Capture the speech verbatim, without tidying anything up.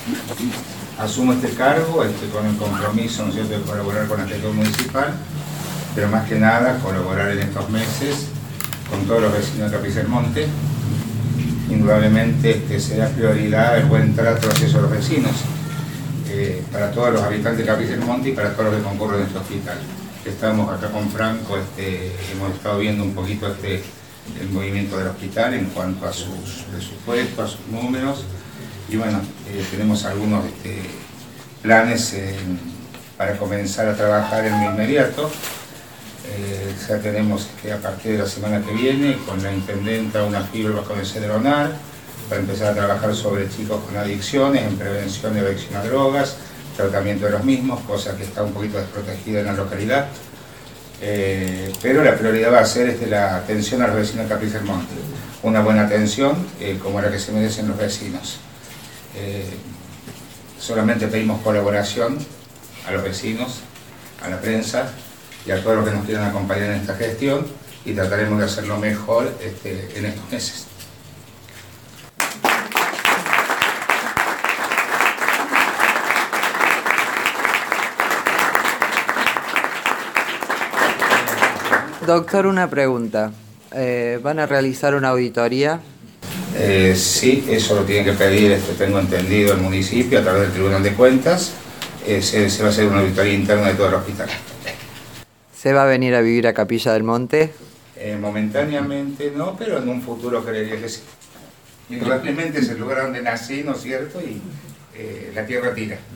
asumo este cargo este, con el compromiso, ¿no es cierto?, de colaborar con la gestión municipal, pero más que nada colaborar en estos meses con todos los vecinos de Capilla del Monte. Indudablemente este, será prioridad el buen trato hacia esos vecinos, eh, para todos los habitantes de Capilla del Monte y para todos los que concurren en este hospital. Estamos acá con Franco, este, hemos estado viendo un poquito este, el movimiento del hospital en cuanto a sus presupuestos, a sus números, y bueno, eh, tenemos algunos este, planes eh, para comenzar a trabajar en lo inmediato. Eh, ya tenemos que a partir de la semana que viene con la intendenta una fibra con el CEDRONAR para empezar a trabajar sobre chicos con adicciones, en prevención de adicción a drogas, tratamiento de los mismos, cosa que está un poquito desprotegida en la localidad. Eh, pero la prioridad va a ser este, la atención a los vecinos de Capilla del Monte, una buena atención eh, como la que se merecen los vecinos. Eh, solamente pedimos colaboración a los vecinos, a la prensa y a todos los que nos quieran acompañar en esta gestión, y trataremos de hacerlo mejor este, en estos meses. Doctor, una pregunta. Eh, ¿Van a realizar una auditoría? Eh, sí, eso lo tiene que pedir, este, tengo entendido, el municipio a través del Tribunal de Cuentas. Eh, se, se va a hacer una auditoría interna de todo el hospital. ¿Se va a venir a vivir a Capilla del Monte? Eh, momentáneamente no, pero en un futuro creería que sí. Indudablemente es el lugar donde nací, ¿no es cierto? Y eh, la tierra tira.